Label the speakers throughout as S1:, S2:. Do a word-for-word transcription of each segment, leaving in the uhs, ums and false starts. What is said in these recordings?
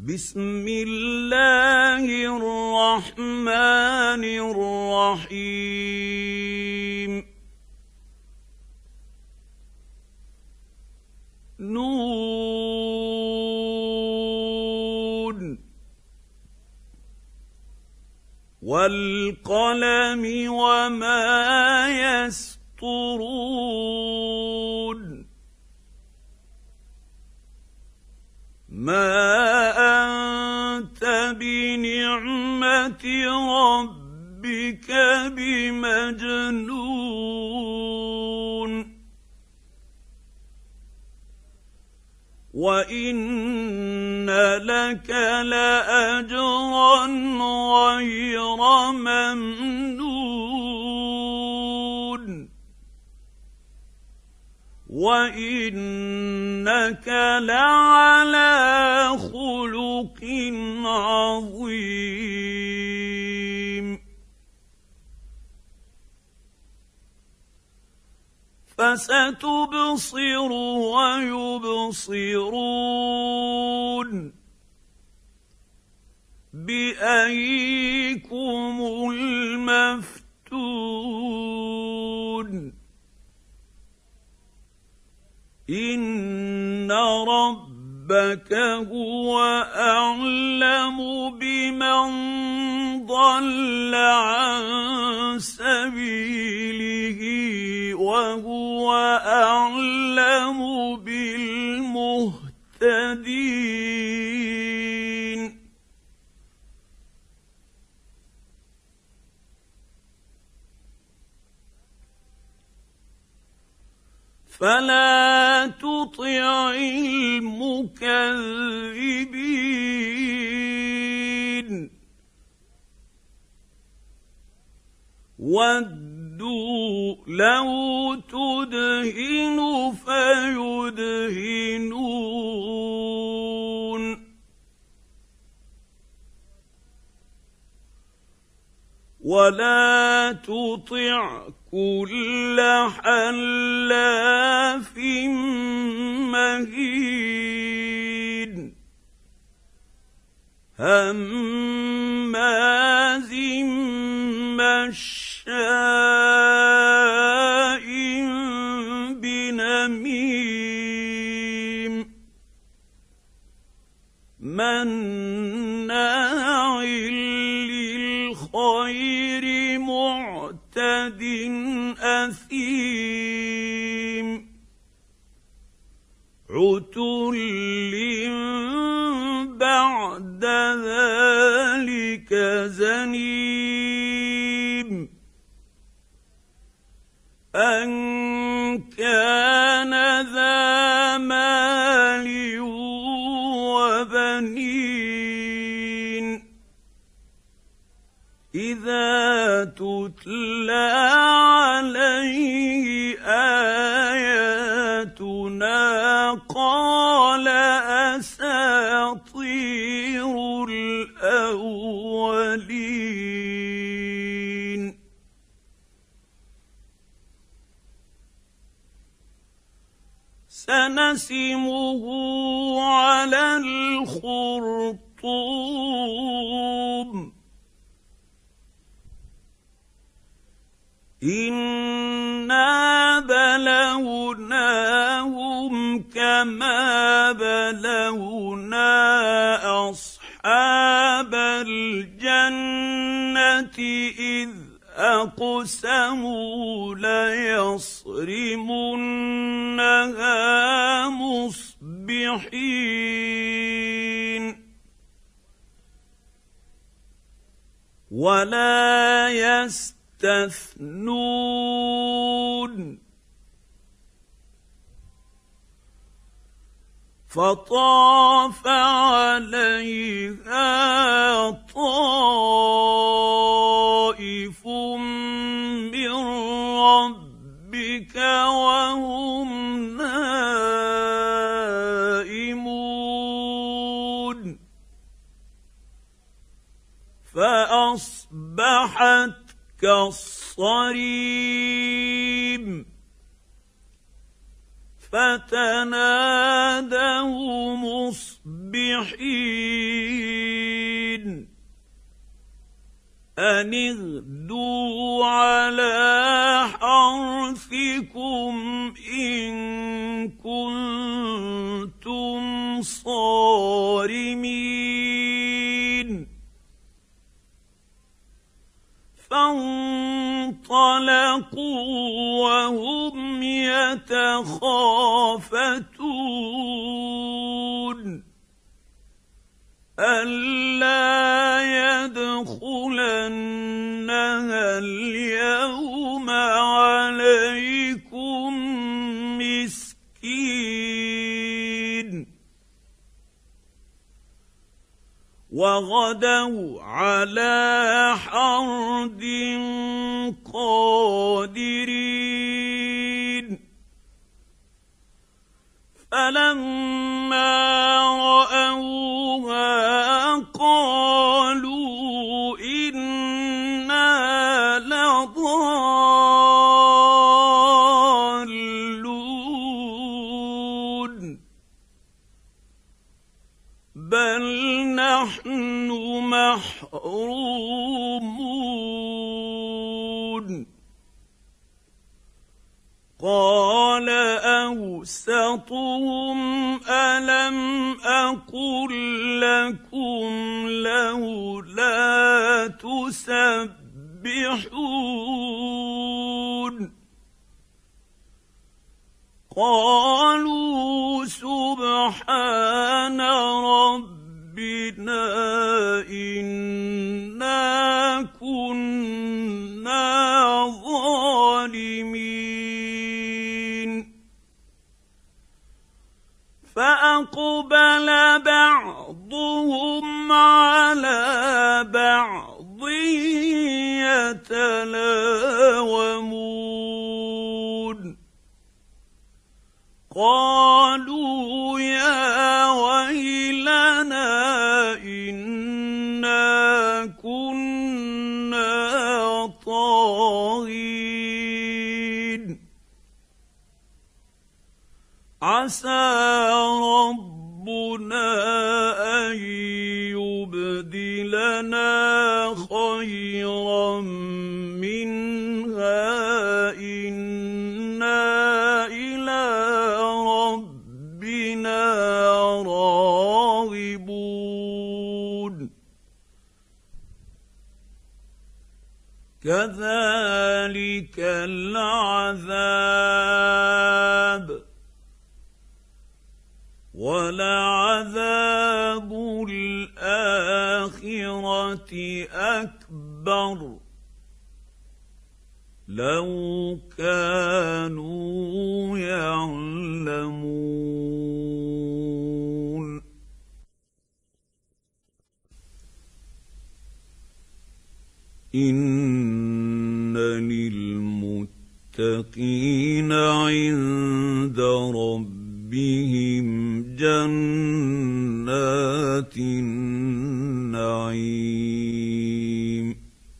S1: بسم الله الرحمن الرحيم نون والقلم وما يسطرون ما أنت بنعمة ربك بمجنون وإن لك لأجرا غير ممنون وإنك لعلى خلق عظيم فستبصر ويبصرون بأيكم المفتون إن ربك هو أعلم بمن ضل عن سبيله وهو أعلم بالمهتدين فلا تطع المكذبين ودوا لو تدهن فيدهنون ولا تطع كل حلاف مهين هماز مشاء بنميم مناع للخير معتد أثيم عتل بعد ذلك زنيم أن كان ذا مال وبنين إذا تتلى عليه آياتنا قال أساطير الأولين سنسمه على الخرطوم إنا بلوناهم كما بلونا أصحاب الجنة إذ أقسموا ليصرمنها مصبحين ولا يستثنون فطاف عليها طائف من ربك وهم نائمون فأصبحت كالصريم فتنادوا مصبحين مصبحين أن اغدوا على حرثكم إن كنتم صارمين فانطلقوا وهم يتخافتون ألا يدخلنها اليوم عليكم مسكين وغدوا على حرد قادرين فلما رأوها قالوا إنا لضالون بل نحن محرومون قال أوسطهم ألم أقل لكم لولا تسبحون قالوا سبحان ربنا إنا كنا ظالمين فأقبل بعضهم على بعض يتلاومون قالوا يا ويلنا إنا كنا طاغين عسى ربنا أن يبدلنا خيرا منها إنا إلى ربنا راغبون كذلك العذاب ولعذاب الآخرة أكبر لو كانوا يعلمون إن للمتقين عند ربهم جنات النعيم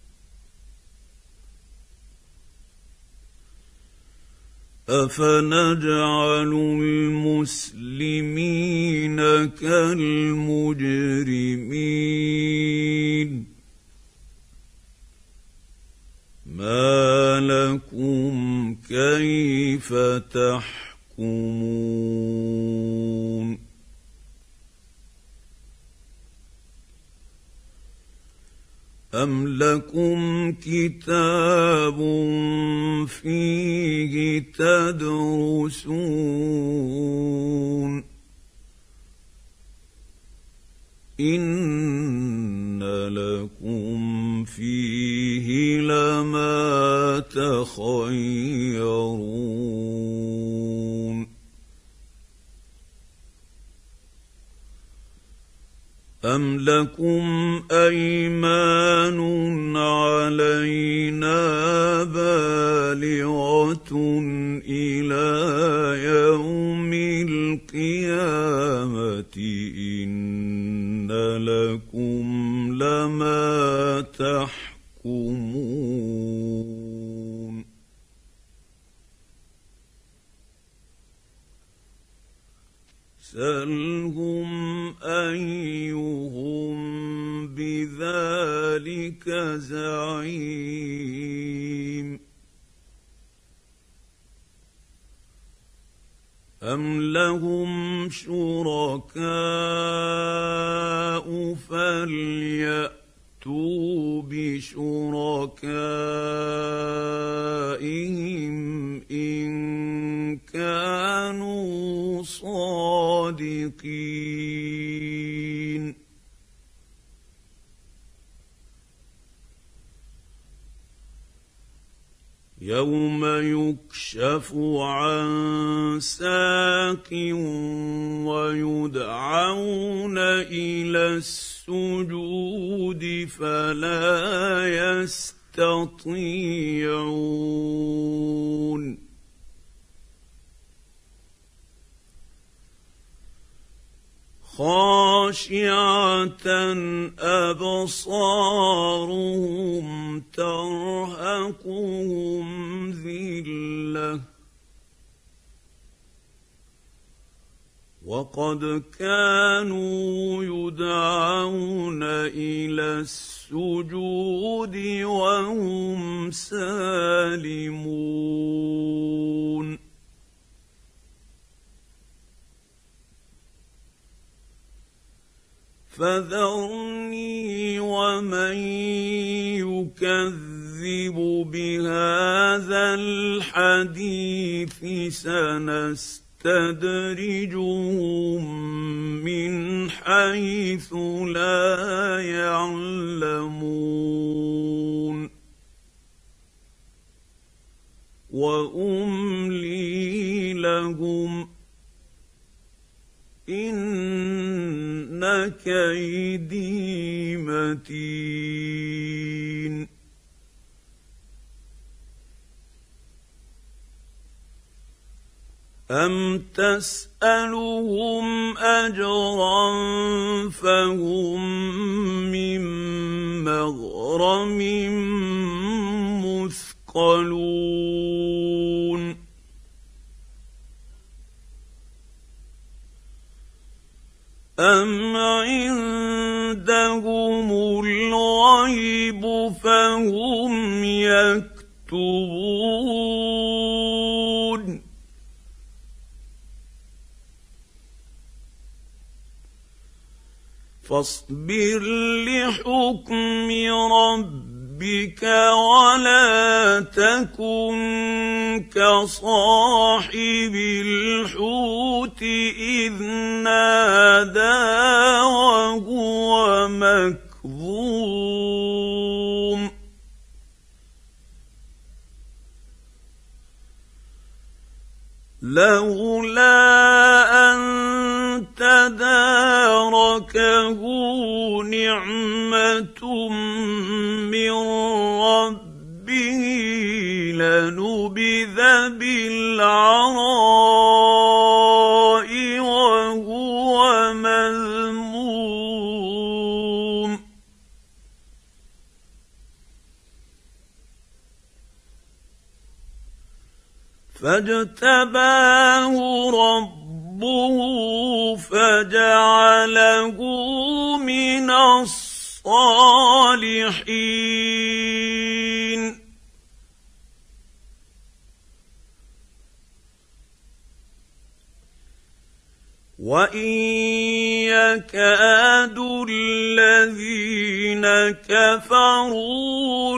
S1: أفنجعل المسلمين كالمجرمين ما لكم كيف تحكمون أم لكم كتاب فيه تدرسون إن لكم فيه لما تخيرون أم لكم أيمان علينا بالغة إلى يوم القيامة إن لكم لما تحكمون سلهم أيهم بذلك زعيم أم لهم شركاء فليأتوا بشركائهم إن كانوا صادقين يوم يكشف عن ساق ويدعون إلى السجود فلا يستطيعون خاشعة أبصارهم ترهقهم ذلة وقد كانوا يدعون إلى السجود وهم سالمون فذرني ومن يكذب بهذا الحديث سنستدرجهم من حيث لا يعلمون وأملي لهم إن كيدي متين أم تسألهم أجرا فهم من مغرم مثقلون أم عندهم الغيب فهم يكتبون فاصبر لحكم ربك ولا تكن كصاحب الحوت إذ نادى وهو مكظوم لولا أن تداركه نعمة من ربه لنبذ بالعراء وهو مذموم فاجتباه ربه فجعله من الصالحين وإن يكاد الذين كفروا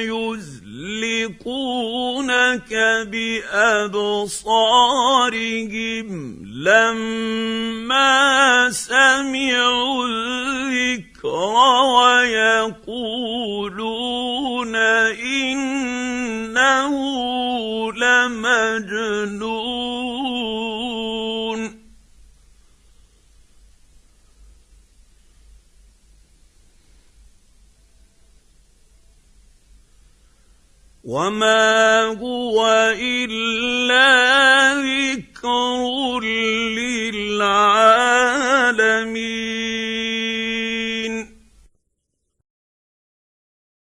S1: ليزلقونك بأبصارهم لما سمعوا الذكر ويقولون إنه لمجنون وما هو إلا ذكر للعالمين